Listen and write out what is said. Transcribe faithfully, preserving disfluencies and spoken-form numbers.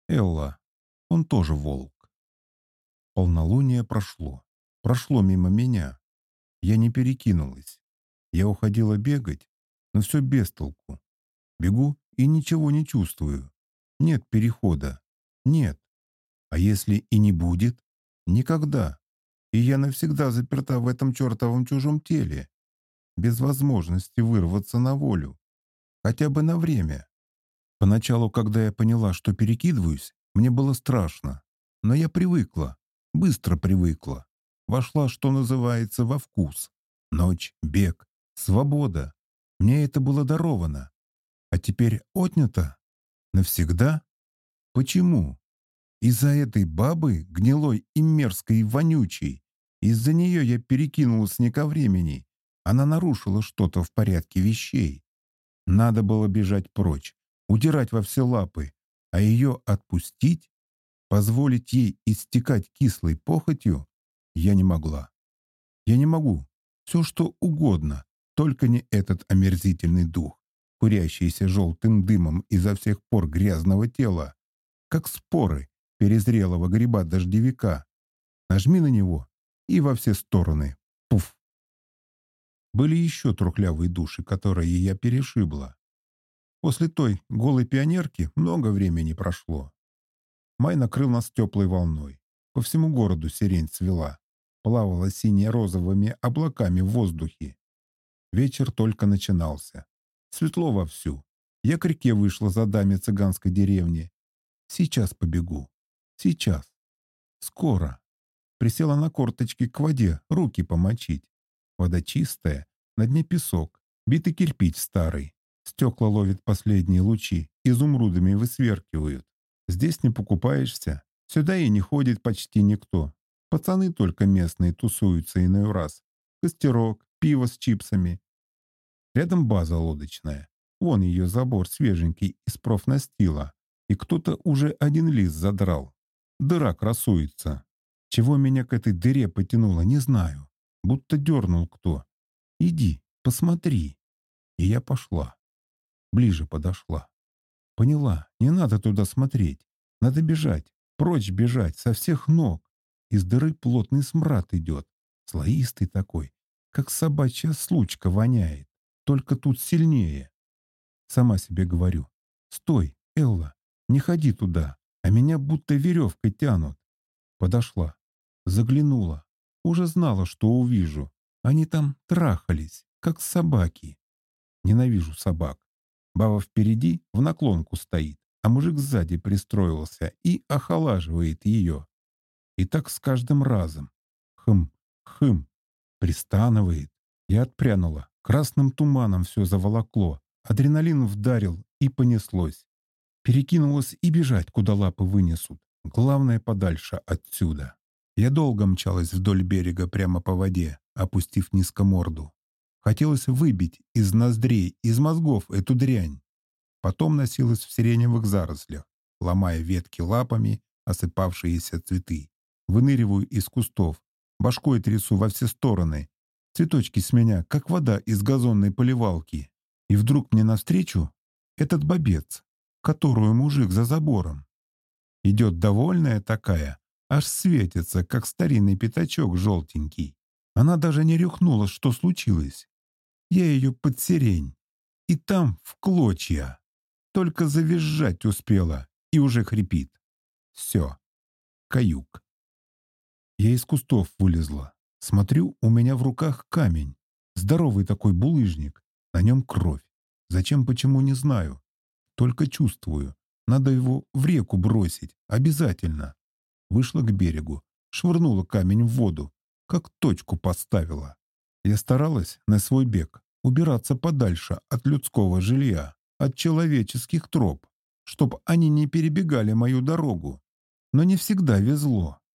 Элла, он тоже волк. Полнолуние прошло. Прошло мимо меня. Я не перекинулась. Я уходила бегать, но все без толку. Бегу и ничего не чувствую. Нет перехода. Нет. А если и не будет? Никогда. И я навсегда заперта в этом чертовом чужом теле, без возможности вырваться на волю. Хотя бы на время. Поначалу, когда я поняла, что перекидываюсь, мне было страшно. Но я привыкла, быстро привыкла. Вошла, что называется, во вкус. Ночь, бег, свобода. Мне это было даровано. А теперь отнято? Навсегда? Почему? Из-за этой бабы, гнилой и мерзкой и вонючей. Из-за нее я перекинулась не ко времени. Она нарушила что-то в порядке вещей. Надо было бежать прочь, удирать во все лапы, а ее отпустить, позволить ей истекать кислой похотью, я не могла. Я не могу. Все, что угодно, только не этот омерзительный дух, курящийся желтым дымом изо всех пор грязного тела, как споры перезрелого гриба-дождевика. Нажми на него и во все стороны. Пуф! Были еще трухлявые души, которые я перешибла. После той голой пионерки много времени прошло. Май накрыл нас теплой волной. По всему городу сирень цвела. Плавала сине-розовыми облаками в воздухе. Вечер только начинался. Светло вовсю. Я к реке вышла за даме цыганской деревни. Сейчас побегу. Сейчас. Скоро. Присела на корточки к воде, руки помочить. Вода чистая, на дне песок, битый кирпич старый. Стекла ловят последние лучи, изумрудами высверкивают. Здесь не покупаешься, сюда и не ходит почти никто. Пацаны только местные тусуются иной раз. Костерок, пиво с чипсами. Рядом база лодочная. Вон ее забор свеженький из профнастила. И кто-то уже один лист задрал. Дыра красуется. Чего меня к этой дыре потянуло, не знаю. Будто дернул кто. Иди, посмотри. И я пошла. Ближе подошла. Поняла, не надо туда смотреть. Надо бежать, прочь бежать, со всех ног. Из дыры плотный смрад идет. Слоистый такой, как собачья случка воняет. Только тут сильнее. Сама себе говорю. Стой, Элла, не ходи туда, а меня будто веревкой тянут. Подошла. Заглянула. Уже знала, что увижу. Они там трахались, как собаки. Ненавижу собак. Баба впереди в наклонку стоит, а мужик сзади пристроился и охолаживает ее. И так с каждым разом. Хм, хм, пристанывает. Я отпрянула. Красным туманом все заволокло. Адреналин вдарил и понеслось. Перекинулась и бежать, куда лапы вынесут. Главное, подальше отсюда. Я долго мчалась вдоль берега прямо по воде, опустив низко морду. Хотелось выбить из ноздрей, из мозгов эту дрянь. Потом носилась в сиреневых зарослях, ломая ветки лапами, осыпавшиеся цветы. Выныриваю из кустов, башкой трясу во все стороны. Цветочки с меня, как вода из газонной поливалки. И вдруг мне навстречу этот бобец, которую мужик за забором. Идет довольная такая, аж светится, как старинный пятачок желтенький. Она даже не рюхнула, что случилось. Я ее под сирень. И там в клочья. Только завизжать успела и уже хрипит. Все. Каюк. Я из кустов вылезла. Смотрю, у меня в руках камень. Здоровый такой булыжник. На нем кровь. Зачем, почему, не знаю. Только чувствую. Надо его в реку бросить. Обязательно. Вышла к берегу. Швырнула камень в воду. Как точку поставила. Я старалась на свой бег убираться подальше от людского жилья, от человеческих троп, чтоб они не перебегали мою дорогу. Но не всегда везло.